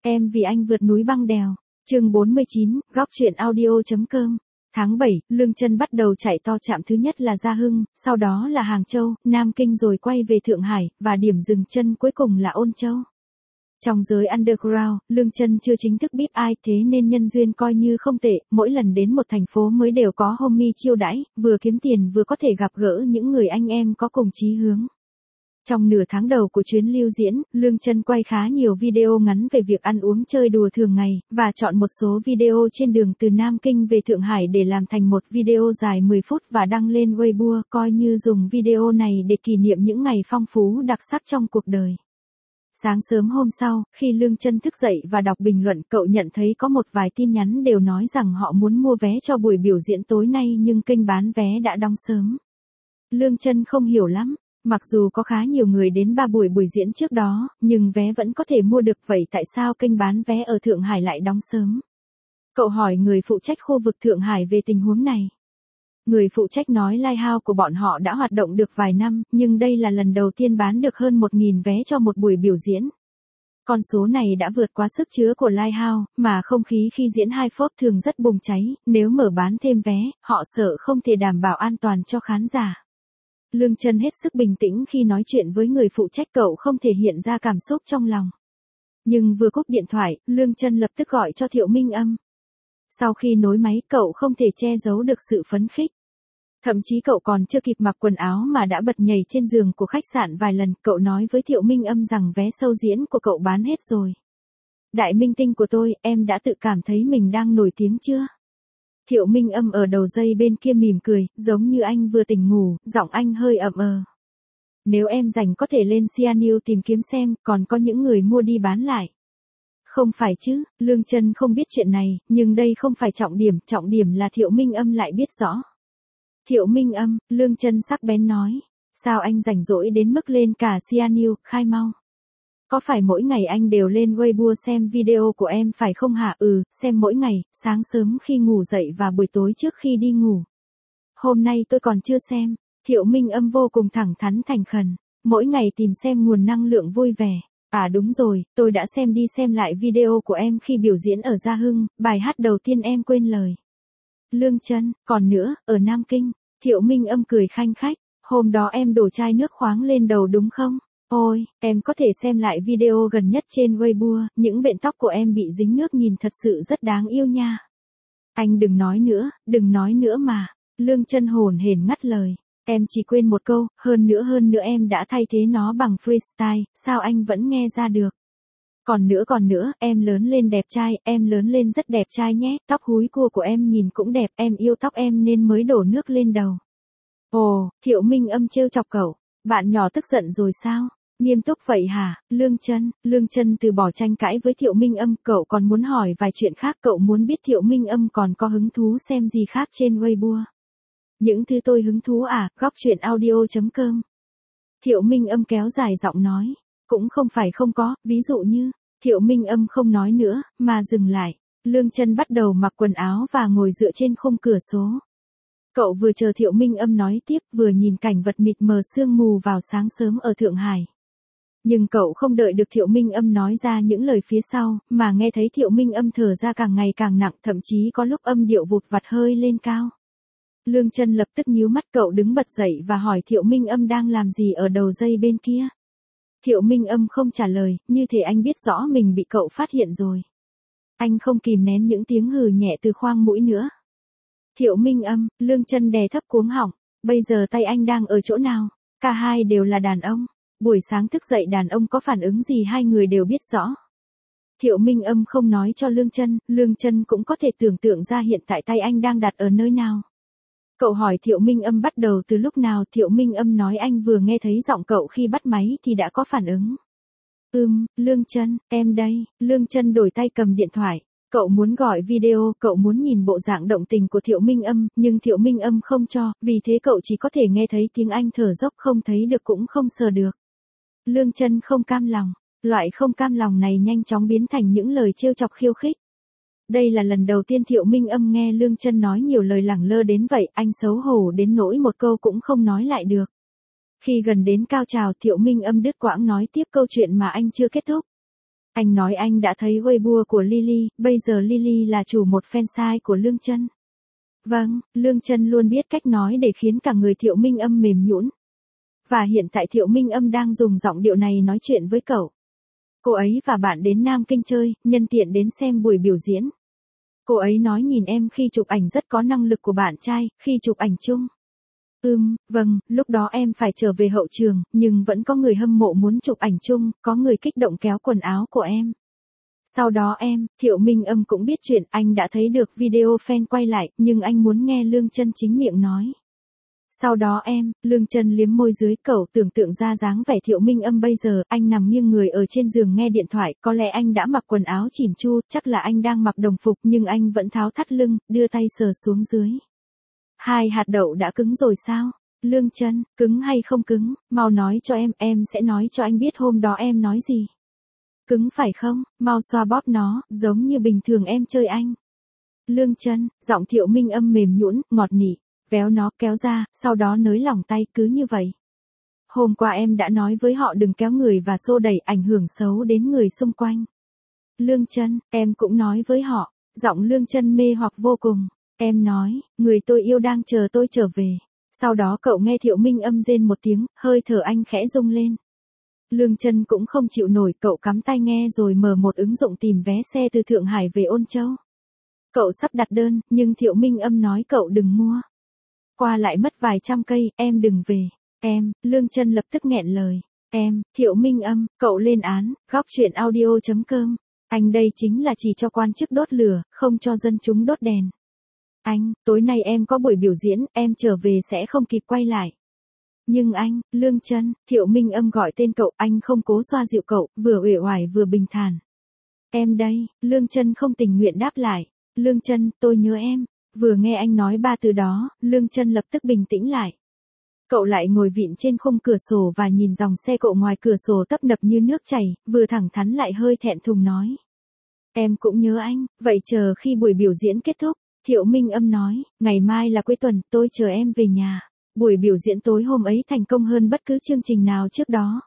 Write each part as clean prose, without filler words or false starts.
Em vì anh vượt núi băng đèo. Chương 49, góc truyện audio.com. Tháng 7, Lương Chân bắt đầu chạy to trạm thứ nhất là Gia Hưng, sau đó là Hàng Châu, Nam Kinh rồi quay về Thượng Hải, và điểm dừng chân cuối cùng là Ôn Châu. Trong giới underground, Lương Chân chưa chính thức biết ai, thế nên nhân duyên coi như không tệ, mỗi lần đến một thành phố mới đều có homie chiêu đãi, vừa kiếm tiền vừa có thể gặp gỡ những người anh em có cùng chí hướng. Trong nửa tháng đầu của chuyến lưu diễn, Lương Chân quay khá nhiều video ngắn về việc ăn uống chơi đùa thường ngày, và chọn một số video trên đường từ Nam Kinh về Thượng Hải để làm thành một video dài 10 phút và đăng lên Weibo, coi như dùng video này để kỷ niệm những ngày phong phú đặc sắc trong cuộc đời. Sáng sớm hôm sau, khi Lương Chân thức dậy và đọc bình luận, cậu nhận thấy có một vài tin nhắn đều nói rằng họ muốn mua vé cho buổi biểu diễn tối nay nhưng kênh bán vé đã đóng sớm. Lương Chân không hiểu lắm. Mặc dù có khá nhiều người đến 3 buổi diễn trước đó, nhưng vé vẫn có thể mua được, vậy tại sao kênh bán vé ở Thượng Hải lại đóng sớm? Cậu hỏi người phụ trách khu vực Thượng Hải về tình huống này. Người phụ trách nói Lighthouse của bọn họ đã hoạt động được vài năm, nhưng đây là lần đầu tiên bán được hơn 1.000 vé cho một buổi biểu diễn. Con số này đã vượt quá sức chứa của Lighthouse, mà không khí khi diễn hai phốp thường rất bùng cháy, nếu mở bán thêm vé, họ sợ không thể đảm bảo an toàn cho khán giả. Lương Chân hết sức bình tĩnh khi nói chuyện với người phụ trách, cậu không thể hiện ra cảm xúc trong lòng. Nhưng vừa cúp điện thoại, Lương Chân lập tức gọi cho Thiệu Minh Âm. Sau khi nối máy, cậu không thể che giấu được sự phấn khích. Thậm chí cậu còn chưa kịp mặc quần áo mà đã bật nhảy trên giường của khách sạn vài lần. Cậu nói với Thiệu Minh Âm rằng vé show diễn của cậu bán hết rồi. Đại minh tinh của tôi, em đã tự cảm thấy mình đang nổi tiếng chưa? Thiệu Minh Âm ở đầu dây bên kia mỉm cười, giống như anh vừa tỉnh ngủ, giọng anh hơi ậm ờ. Nếu em rảnh có thể lên Xianews tìm kiếm xem, còn có những người mua đi bán lại. Không phải chứ, Lương Chân không biết chuyện này, nhưng đây không phải trọng điểm là Thiệu Minh Âm lại biết rõ. Thiệu Minh Âm, Lương Chân sắc bén nói, sao anh rảnh rỗi đến mức lên cả Xianews, khai mau. Có phải mỗi ngày anh đều lên Weibo xem video của em phải không hả? Ừ, xem mỗi ngày, sáng sớm khi ngủ dậy và buổi tối trước khi đi ngủ. Hôm nay tôi còn chưa xem. Thiệu Minh Âm vô cùng thẳng thắn thành khẩn. Mỗi ngày tìm xem nguồn năng lượng vui vẻ. À đúng rồi, tôi đã xem đi xem lại video của em khi biểu diễn ở Gia Hưng, bài hát đầu tiên em quên lời. Lương Chân, còn nữa, ở Nam Kinh. Thiệu Minh Âm cười khanh khách. Hôm đó em đổ chai nước khoáng lên đầu đúng không? Ôi, em có thể xem lại video gần nhất trên Weibo, những bện tóc của em bị dính nước nhìn thật sự rất đáng yêu nha. Anh đừng nói nữa mà. Lương Chân hồn hển ngắt lời. Em chỉ quên một câu, hơn nữa em đã thay thế nó bằng freestyle, sao anh vẫn nghe ra được. Còn nữa, em lớn lên đẹp trai, em lớn lên rất đẹp trai nhé, tóc húi cua của em nhìn cũng đẹp, em yêu tóc em nên mới đổ nước lên đầu. Ồ, Thiệu Minh Âm trêu chọc cậu, bạn nhỏ tức giận rồi sao? Nghiêm túc vậy hả? Lương Chân từ bỏ tranh cãi với Thiệu Minh Âm, cậu còn muốn hỏi vài chuyện khác, cậu muốn biết Thiệu Minh Âm còn có hứng thú xem gì khác trên Weibo. Những thứ tôi hứng thú à, góc truyện audio.com. Thiệu Minh Âm kéo dài giọng nói, cũng không phải không có, ví dụ như, Thiệu Minh Âm không nói nữa, mà dừng lại. Lương Chân bắt đầu mặc quần áo và ngồi dựa trên khung cửa sổ. Cậu vừa chờ Thiệu Minh Âm nói tiếp, vừa nhìn cảnh vật mịt mờ sương mù vào sáng sớm ở Thượng Hải. Nhưng cậu không đợi được Thiệu Minh Âm nói ra những lời phía sau, mà nghe thấy Thiệu Minh Âm thở ra càng ngày càng nặng, thậm chí có lúc âm điệu vụt vặt hơi lên cao. Lương Chân lập tức nhíu mắt, cậu đứng bật dậy và hỏi Thiệu Minh Âm đang làm gì ở đầu dây bên kia. Thiệu Minh Âm không trả lời, như thể anh biết rõ mình bị cậu phát hiện rồi. Anh không kìm nén những tiếng hừ nhẹ từ khoang mũi nữa. Thiệu Minh Âm, Lương Chân đè thấp cuống họng, bây giờ tay anh đang ở chỗ nào? Cả hai đều là đàn ông. Buổi sáng thức dậy đàn ông có phản ứng gì hai người đều biết rõ. Thiệu Minh Âm không nói cho Lương Chân cũng có thể tưởng tượng ra hiện tại tay anh đang đặt ở nơi nào. Cậu hỏi Thiệu Minh Âm bắt đầu từ lúc nào, Thiệu Minh Âm nói anh vừa nghe thấy giọng cậu khi bắt máy thì đã có phản ứng. Lương Chân, em đây. Lương Chân đổi tay cầm điện thoại. Cậu muốn gọi video, cậu muốn nhìn bộ dạng động tình của Thiệu Minh Âm, nhưng Thiệu Minh Âm không cho, vì thế cậu chỉ có thể nghe thấy tiếng anh thở dốc, không thấy được cũng không sờ được. Lương Chân không cam lòng. Loại không cam lòng này nhanh chóng biến thành những lời trêu chọc khiêu khích. Đây là lần đầu tiên Thiệu Minh Âm nghe Lương Chân nói nhiều lời lẳng lơ đến vậy, anh xấu hổ đến nỗi một câu cũng không nói lại được. Khi gần đến cao trào, Thiệu Minh Âm đứt quãng nói tiếp câu chuyện mà anh chưa kết thúc. Anh nói anh đã thấy Weibo của Lily, bây giờ Lily là chủ một fansite của Lương Chân. Vâng, Lương Chân luôn biết cách nói để khiến cả người Thiệu Minh Âm mềm nhũn. Và hiện tại Thiệu Minh Âm đang dùng giọng điệu này nói chuyện với cậu. Cô ấy và bạn đến Nam Kinh chơi, nhân tiện đến xem buổi biểu diễn. Cô ấy nói nhìn em khi chụp ảnh rất có năng lực của bạn trai, khi chụp ảnh chung. Vâng, lúc đó em phải trở về hậu trường, nhưng vẫn có người hâm mộ muốn chụp ảnh chung, có người kích động kéo quần áo của em. Sau đó Thiệu Minh Âm cũng biết chuyện, anh đã thấy được video fan quay lại, nhưng anh muốn nghe Lương Chân chính miệng nói. Sau đó Lương Chân liếm môi dưới, cậu tưởng tượng ra dáng vẻ Thiệu Minh Âm bây giờ, anh nằm nghiêng người ở trên giường nghe điện thoại, có lẽ anh đã mặc quần áo chỉn chu, chắc là anh đang mặc đồng phục nhưng anh vẫn tháo thắt lưng, đưa tay sờ xuống dưới. 2 hạt đậu đã cứng rồi sao? Lương Chân, cứng hay không cứng, mau nói cho em sẽ nói cho anh biết hôm đó em nói gì. Cứng phải không, mau xoa bóp nó, giống như bình thường em chơi anh. Lương Chân, giọng Thiệu Minh Âm mềm nhũn, ngọt nị, véo nó kéo ra, sau đó nới lỏng tay, cứ như vậy. Hôm qua em đã nói với họ đừng kéo người và xô đẩy ảnh hưởng xấu đến người xung quanh. Lương Chân, em cũng nói với họ, giọng Lương Chân mê hoặc vô cùng. Em nói, người tôi yêu đang chờ tôi trở về. Sau đó cậu nghe Thiệu Minh Âm rên một tiếng, hơi thở anh khẽ rung lên. Lương Chân cũng không chịu nổi, cậu cắm tai nghe rồi mở một ứng dụng tìm vé xe từ Thượng Hải về Ôn Châu. Cậu sắp đặt đơn, nhưng Thiệu Minh Âm nói cậu đừng mua. Qua lại mất vài trăm cây, em đừng về. Lương Chân lập tức nghẹn lời. Thiệu Minh Âm, cậu lên án, góc chuyện audio.com. Anh đây chính là chỉ cho quan chức đốt lửa, không cho dân chúng đốt đèn. Anh, tối nay em có buổi biểu diễn, em trở về sẽ không kịp quay lại. Nhưng anh, Lương Chân, Thiệu Minh Âm gọi tên cậu, anh không cố xoa dịu cậu, vừa uể oải vừa bình thản. Em đây, Lương Chân không tình nguyện đáp lại. Lương Chân, tôi nhớ em. Vừa nghe anh nói 3 từ đó, Lương Chân lập tức bình tĩnh lại. Cậu lại ngồi vịn trên khung cửa sổ và nhìn dòng xe cộ ngoài cửa sổ tấp nập như nước chảy, vừa thẳng thắn lại hơi thẹn thùng nói. Em cũng nhớ anh, vậy chờ khi buổi biểu diễn kết thúc. Thiệu Minh Âm nói, ngày mai là cuối tuần, tôi chờ em về nhà. Buổi biểu diễn tối hôm ấy thành công hơn bất cứ chương trình nào trước đó.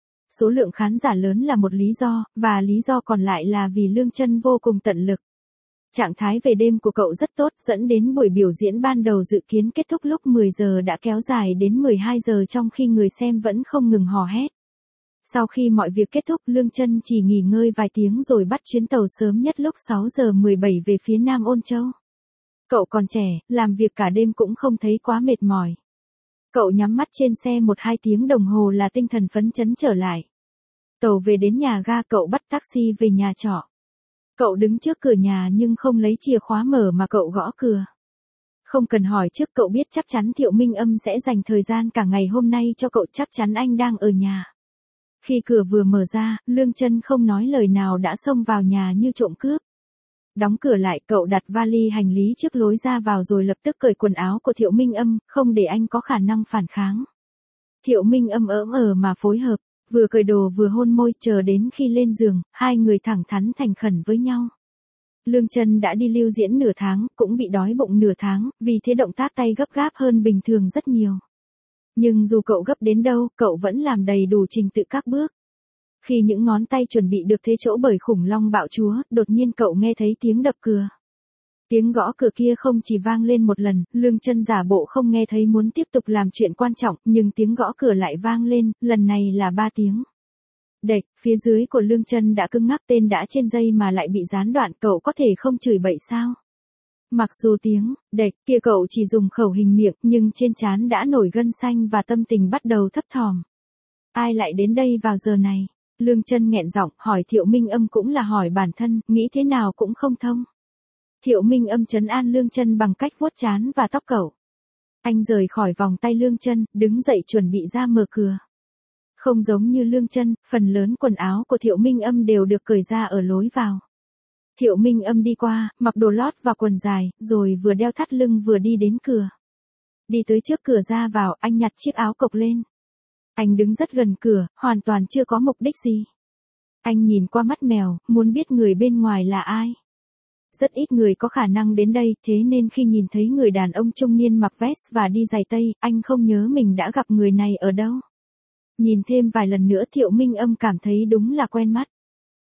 Số lượng khán giả lớn là một lý do, và lý do còn lại là vì Lương Chân vô cùng tận lực. Trạng thái về đêm của cậu rất tốt, dẫn đến buổi biểu diễn ban đầu dự kiến kết thúc lúc 10 giờ đã kéo dài đến 12 giờ trong khi người xem vẫn không ngừng hò hét. Sau khi mọi việc kết thúc, Lương Chân chỉ nghỉ ngơi vài tiếng rồi bắt chuyến tàu sớm nhất lúc 6 giờ 17 về phía Nam Ôn Châu. Cậu còn trẻ, làm việc cả đêm cũng không thấy quá mệt mỏi. Cậu nhắm mắt trên xe 1-2 tiếng đồng hồ là tinh thần phấn chấn trở lại. Tàu về đến nhà ga, cậu bắt taxi về nhà trọ. Cậu đứng trước cửa nhà nhưng không lấy chìa khóa mở mà cậu gõ cửa. Không cần hỏi trước, cậu biết chắc chắn Thiệu Minh Âm sẽ dành thời gian cả ngày hôm nay cho cậu, chắc chắn anh đang ở nhà. Khi cửa vừa mở ra, Lương Chân không nói lời nào đã xông vào nhà như trộm cướp. Đóng cửa lại, cậu đặt vali hành lý trước lối ra vào rồi lập tức cởi quần áo của Thiệu Minh Âm, không để anh có khả năng phản kháng. Thiệu Minh Âm ỡm mà phối hợp, vừa cởi đồ vừa hôn môi, chờ đến khi lên giường, hai người thẳng thắn thành khẩn với nhau. Lương Chân đã đi lưu diễn nửa tháng, cũng bị đói bụng nửa tháng, vì thế động tác tay gấp gáp hơn bình thường rất nhiều. Nhưng dù cậu gấp đến đâu, cậu vẫn làm đầy đủ trình tự các bước. Khi những ngón tay chuẩn bị được thế chỗ bởi khủng long bạo chúa, đột nhiên cậu nghe thấy tiếng đập cửa. Tiếng gõ cửa kia không chỉ vang lên một lần, Lương Chân giả bộ không nghe thấy muốn tiếp tục làm chuyện quan trọng, nhưng tiếng gõ cửa lại vang lên, lần này là 3 tiếng. Đệch, phía dưới của Lương Chân đã cứng ngắc, tên đã trên dây mà lại bị gián đoạn, cậu có thể không chửi bậy sao? Mặc dù tiếng đệch kia cậu chỉ dùng khẩu hình miệng, nhưng trên trán đã nổi gân xanh và tâm tình bắt đầu thấp thỏm. Ai lại đến đây vào giờ này? Lương Chân nghẹn giọng, hỏi Thiệu Minh Âm cũng là hỏi bản thân, nghĩ thế nào cũng không thông. Thiệu Minh Âm trấn an Lương Chân bằng cách vuốt trán và tóc cậu. Anh rời khỏi vòng tay Lương Chân, đứng dậy chuẩn bị ra mở cửa. Không giống như Lương Chân, phần lớn quần áo của Thiệu Minh Âm đều được cởi ra ở lối vào. Thiệu Minh Âm đi qua, mặc đồ lót và quần dài, rồi vừa đeo thắt lưng vừa đi đến cửa. Đi tới trước cửa ra vào, anh nhặt chiếc áo cộc lên. Anh đứng rất gần cửa, hoàn toàn chưa có mục đích gì. Anh nhìn qua mắt mèo, muốn biết người bên ngoài là ai. Rất ít người có khả năng đến đây, thế nên khi nhìn thấy người đàn ông trung niên mặc vest và đi giày tây, anh không nhớ mình đã gặp người này ở đâu. Nhìn thêm vài lần nữa Thiệu Minh Âm cảm thấy đúng là quen mắt.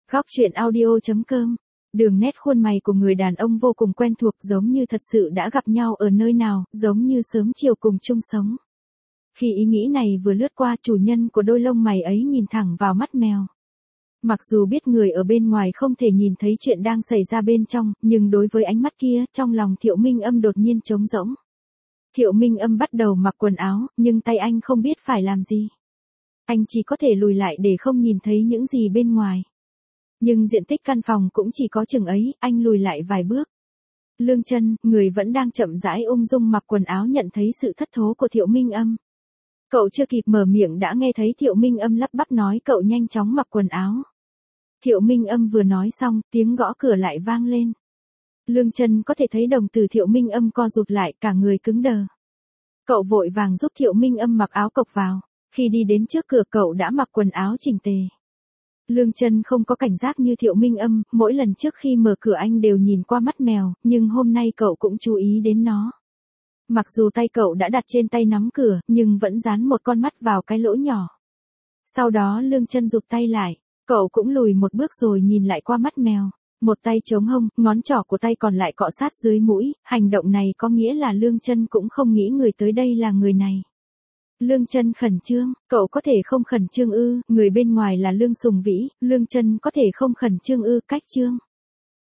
Góc truyện audio.com. Đường nét khuôn mày của người đàn ông vô cùng quen thuộc, giống như thật sự đã gặp nhau ở nơi nào, giống như sớm chiều cùng chung sống. Khi ý nghĩ này vừa lướt qua, chủ nhân của đôi lông mày ấy nhìn thẳng vào mắt mèo. Mặc dù biết người ở bên ngoài không thể nhìn thấy chuyện đang xảy ra bên trong, nhưng đối với ánh mắt kia, trong lòng Thiệu Minh Âm đột nhiên trống rỗng. Thiệu Minh Âm bắt đầu mặc quần áo, nhưng tay anh không biết phải làm gì. Anh chỉ có thể lùi lại để không nhìn thấy những gì bên ngoài. Nhưng diện tích căn phòng cũng chỉ có chừng ấy, anh lùi lại vài bước. Lương Chân, người vẫn đang chậm rãi ung dung mặc quần áo, nhận thấy sự thất thố của Thiệu Minh Âm. Cậu chưa kịp mở miệng đã nghe thấy Thiệu Minh Âm lắp bắp nói cậu nhanh chóng mặc quần áo. Thiệu Minh Âm vừa nói xong, tiếng gõ cửa lại vang lên. Lương Chân có thể thấy đồng tử Thiệu Minh Âm co rụt lại, cả người cứng đờ. Cậu vội vàng giúp Thiệu Minh Âm mặc áo cộc vào. Khi đi đến trước cửa cậu đã mặc quần áo chỉnh tề. Lương Chân không có cảnh giác như Thiệu Minh Âm, mỗi lần trước khi mở cửa anh đều nhìn qua mắt mèo, nhưng hôm nay cậu cũng chú ý đến nó. Mặc dù tay cậu đã đặt trên tay nắm cửa, nhưng vẫn dán một con mắt vào cái lỗ nhỏ. Sau đó Lương Chân rụt tay lại, cậu cũng lùi một bước rồi nhìn lại qua mắt mèo. Một tay chống hông, ngón trỏ của tay còn lại cọ sát dưới mũi, hành động này có nghĩa là Lương Chân cũng không nghĩ người tới đây là người này. Lương Chân khẩn trương, cậu có thể không khẩn trương ư, người bên ngoài là Lương Sùng Vĩ, Lương Chân có thể không khẩn trương ư, cách trương.